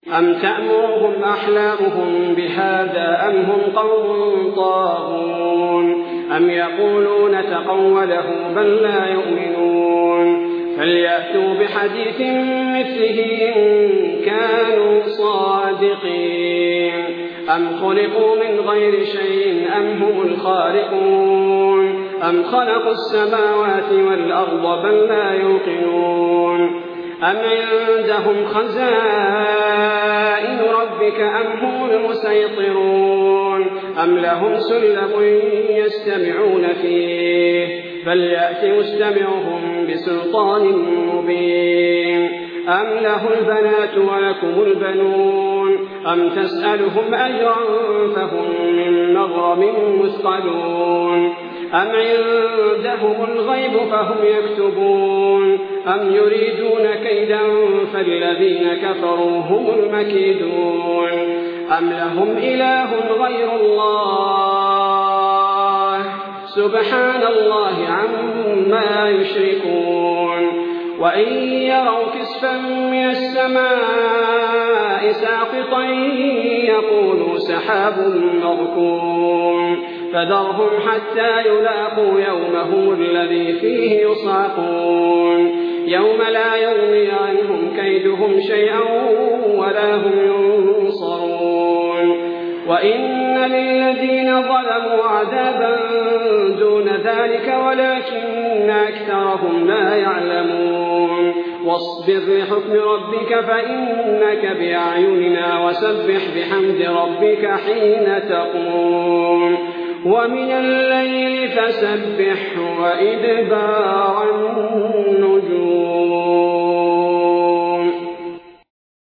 أم تأمرهم أحلامهم بهذا أم هم قوم طاغون أم يقولون تقوله بل لا يؤمنون فليأتوا بحديث مثله إن كانوا صادقين أم خلقوا من غير شيء أم هم الخالقون أم خلقوا السماوات والأرض بل لا يوقنون أم عندهم خزائن ربك أم هم المسيطرون أم لهم سلم يستمعون فيه فليأت مستمعهم بسلطان مبين أم له البنات ولكم البنون أم تسألهم أجرا فهم من مغرم مثقلون أم عندهم الغيب فهم يكتبون أم يريدون كيدا فالذين كفروا هم المكيدون أم لهم إله غير الله سبحان الله عما يشركون وإن يروا كسفا من السماء ساقطا يقولوا سحاب مركوم فذرهم حتى يلاقوا يومهم الذي فيه يصعقون يوم لا يغني عنهم كيدهم شيئا ولا هم ينصرون وإن للذين ظلموا عذابا دون ذلك ولكن أكثرهم لا يعلمون واصبر لحكم ربك فإنك بأعيننا وسبح بحمد ربك حين تقوم ومن الليل فسبح وإدبار النجوم